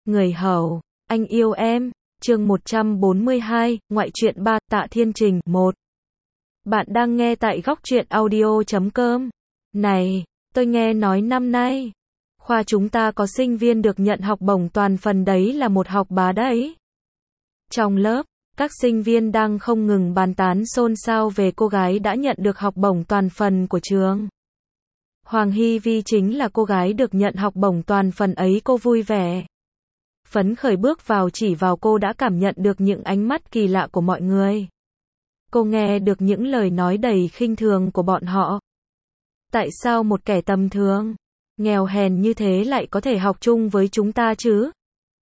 Người hầu, anh yêu em. Chương 142, ngoại truyện 3, Tạ Thiên Trình, 1. Bạn đang nghe tại góc truyện audio.com. Này, tôi nghe nói năm nay, khoa chúng ta có sinh viên được nhận học bổng toàn phần đấy là một học bá đấy. Trong lớp, các sinh viên đang không ngừng bàn tán xôn xao về cô gái đã nhận được học bổng toàn phần của trường. Hoàng Hy Vi chính là cô gái được nhận học bổng toàn phần ấy. Cô vui vẻ, phấn khởi bước vào, chỉ vào cô đã cảm nhận được những ánh mắt kỳ lạ của mọi người. Cô nghe được những lời nói đầy khinh thường của bọn họ. Tại sao một kẻ tầm thường, nghèo hèn như thế lại có thể học chung với chúng ta chứ?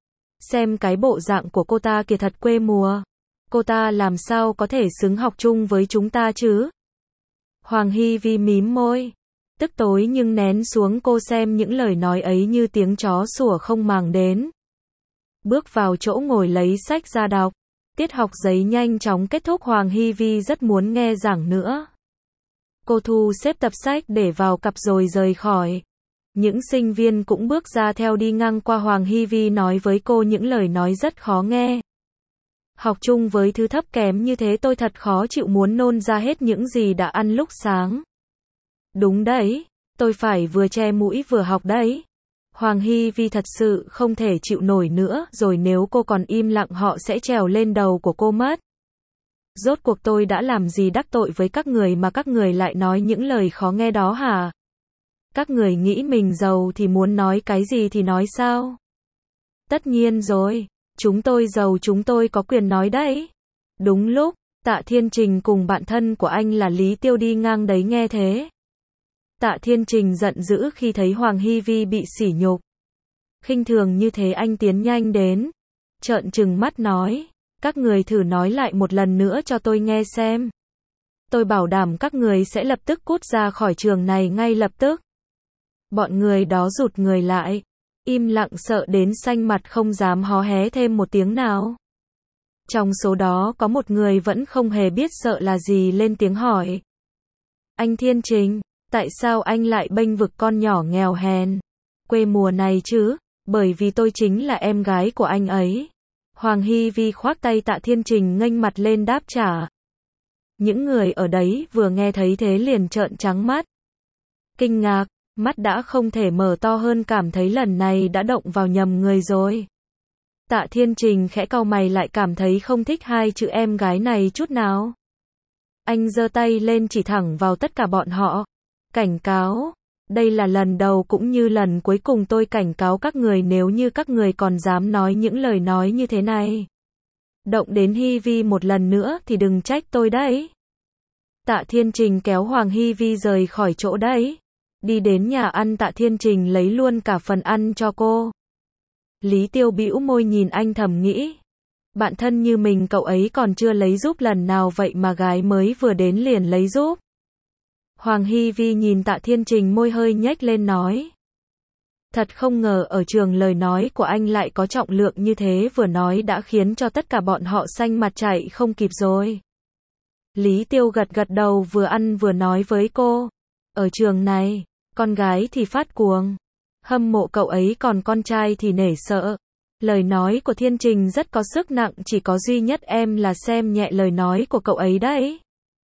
Xem cái bộ dạng của cô ta kìa, thật quê mùa. Cô ta làm sao có thể xứng học chung với chúng ta chứ? Hoàng Hy Vi mím môi, tức tối nhưng nén xuống. Cô xem những lời nói ấy như tiếng chó sủa không màng đến. Bước vào chỗ ngồi lấy sách ra đọc. Tiết học giấy nhanh chóng kết thúc. Hoàng Hy Vi rất muốn nghe giảng nữa. Cô thu xếp tập sách để vào cặp rồi rời khỏi. Những sinh viên cũng bước ra theo, đi ngang qua Hoàng Hy Vi nói với cô những lời nói rất khó nghe. Học chung với thứ thấp kém như thế tôi thật khó chịu, muốn nôn ra hết những gì đã ăn lúc sáng. Đúng đấy, tôi phải vừa che mũi vừa học đấy. Hoàng Hy Vi thật sự không thể chịu nổi nữa rồi, nếu cô còn im lặng họ sẽ trèo lên đầu của cô mất. Rốt cuộc tôi đã làm gì đắc tội với các người mà các người lại nói những lời khó nghe đó hả? Các người nghĩ mình giàu thì muốn nói cái gì thì nói sao? Tất nhiên rồi, chúng tôi giàu, chúng tôi có quyền nói đấy. Đúng lúc, Tạ Thiên Trình cùng bạn thân của anh là Lý Tiêu đi ngang đấy nghe thế. Tạ Thiên Trình giận dữ khi thấy Hoàng Hy Vi bị sỉ nhục, khinh thường như thế. Anh tiến nhanh đến, trợn trừng mắt nói, các người thử nói lại một lần nữa cho tôi nghe xem. Tôi bảo đảm các người sẽ lập tức cút ra khỏi trường này ngay lập tức. Bọn người đó rụt người lại, im lặng sợ đến xanh mặt, không dám hó hé thêm một tiếng nào. Trong số đó có một người vẫn không hề biết sợ là gì, lên tiếng hỏi. Anh Thiên Trình, tại sao anh lại bênh vực con nhỏ nghèo hèn, quê mùa này chứ? Bởi vì tôi chính là em gái của anh ấy. Hoàng Hy Vi khoác tay. Tạ Thiên Trình nghênh mặt lên đáp trả. Những người ở đấy vừa nghe thấy thế liền trợn trắng mắt, kinh ngạc, mắt đã không thể mở to hơn, cảm thấy lần này đã động vào nhầm người rồi. Tạ Thiên Trình khẽ cau mày, lại cảm thấy không thích hai chữ em gái này chút nào. Anh giơ tay lên chỉ thẳng vào tất cả bọn họ, cảnh cáo, đây là lần đầu cũng như lần cuối cùng, tôi cảnh cáo các người, nếu như các người còn dám nói những lời nói như thế này, động đến Hy Vi một lần nữa thì đừng trách tôi đấy. Tạ Thiên Trình kéo Hoàng Hy Vi rời khỏi chỗ đấy, đi đến nhà ăn. Tạ Thiên Trình lấy luôn cả phần ăn cho cô. Lý Tiêu bĩu môi nhìn anh, thầm nghĩ, bạn thân như mình cậu ấy còn chưa lấy giúp lần nào, vậy mà gái mới vừa đến liền lấy giúp. Hoàng Hy Vi nhìn Tạ Thiên Trình, môi hơi nhếch lên nói, thật không ngờ ở trường lời nói của anh lại có trọng lượng như thế, vừa nói đã khiến cho tất cả bọn họ xanh mặt chạy không kịp rồi. Lý Tiêu gật gật đầu, vừa ăn vừa nói với cô, ở trường này, con gái thì phát cuồng, hâm mộ cậu ấy, còn con trai thì nể sợ. Lời nói của Thiên Trình rất có sức nặng, chỉ có duy nhất em là xem nhẹ lời nói của cậu ấy đấy.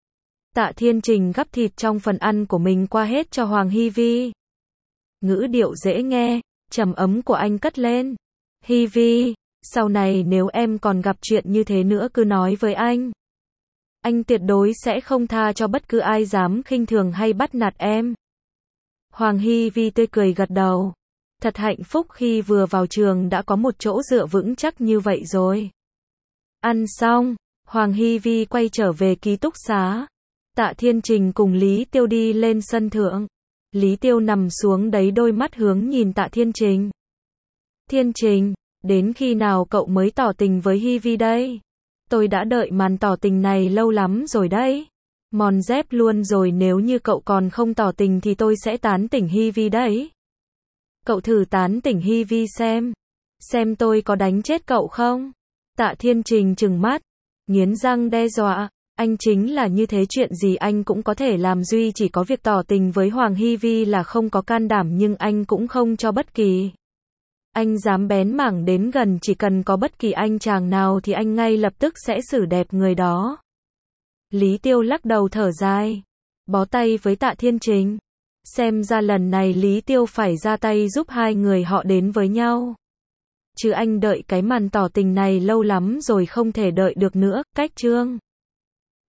Tạ Thiên Trình gắp thịt trong phần ăn của mình qua hết cho Hoàng Hy Vi. Ngữ điệu dễ nghe, trầm ấm của anh cất lên. Hy Vi, sau này nếu em còn gặp chuyện như thế nữa cứ nói với anh. Anh tuyệt đối sẽ không tha cho bất cứ ai dám khinh thường hay bắt nạt em. Hoàng Hy Vi tươi cười gật đầu. Thật hạnh phúc khi vừa vào trường đã có một chỗ dựa vững chắc như vậy rồi. Ăn xong, Hoàng Hy Vi quay trở về ký túc xá. Tạ Thiên Trình cùng Lý Tiêu đi lên sân thượng. Lý Tiêu nằm xuống đấy, đôi mắt hướng nhìn Tạ Thiên Trình. Thiên Trình, đến khi nào cậu mới tỏ tình với Hy Vi đây? Tôi đã đợi màn tỏ tình này lâu lắm rồi đấy. Mòn dép luôn rồi, nếu như cậu còn không tỏ tình thì tôi sẽ tán tỉnh Hy Vi đấy. Cậu thử tán tỉnh Hy Vi xem tôi có đánh chết cậu không? Tạ Thiên Trình trừng mắt, nghiến răng đe dọa, anh chính là như thế, chuyện gì anh cũng có thể làm, duy chỉ có việc tỏ tình với Hoàng Hy Vi là không có can đảm, nhưng anh cũng không cho bất kỳ Anh dám bén mảng đến gần, chỉ cần có bất kỳ anh chàng nào thì anh ngay lập tức sẽ xử đẹp người đó. Lý Tiêu lắc đầu thở dài, bó tay với Tạ Thiên Trình. Xem ra lần này Lý Tiêu phải ra tay giúp hai người họ đến với nhau. Chứ anh đợi cái màn tỏ tình này lâu lắm rồi, không thể đợi được nữa. Cách chương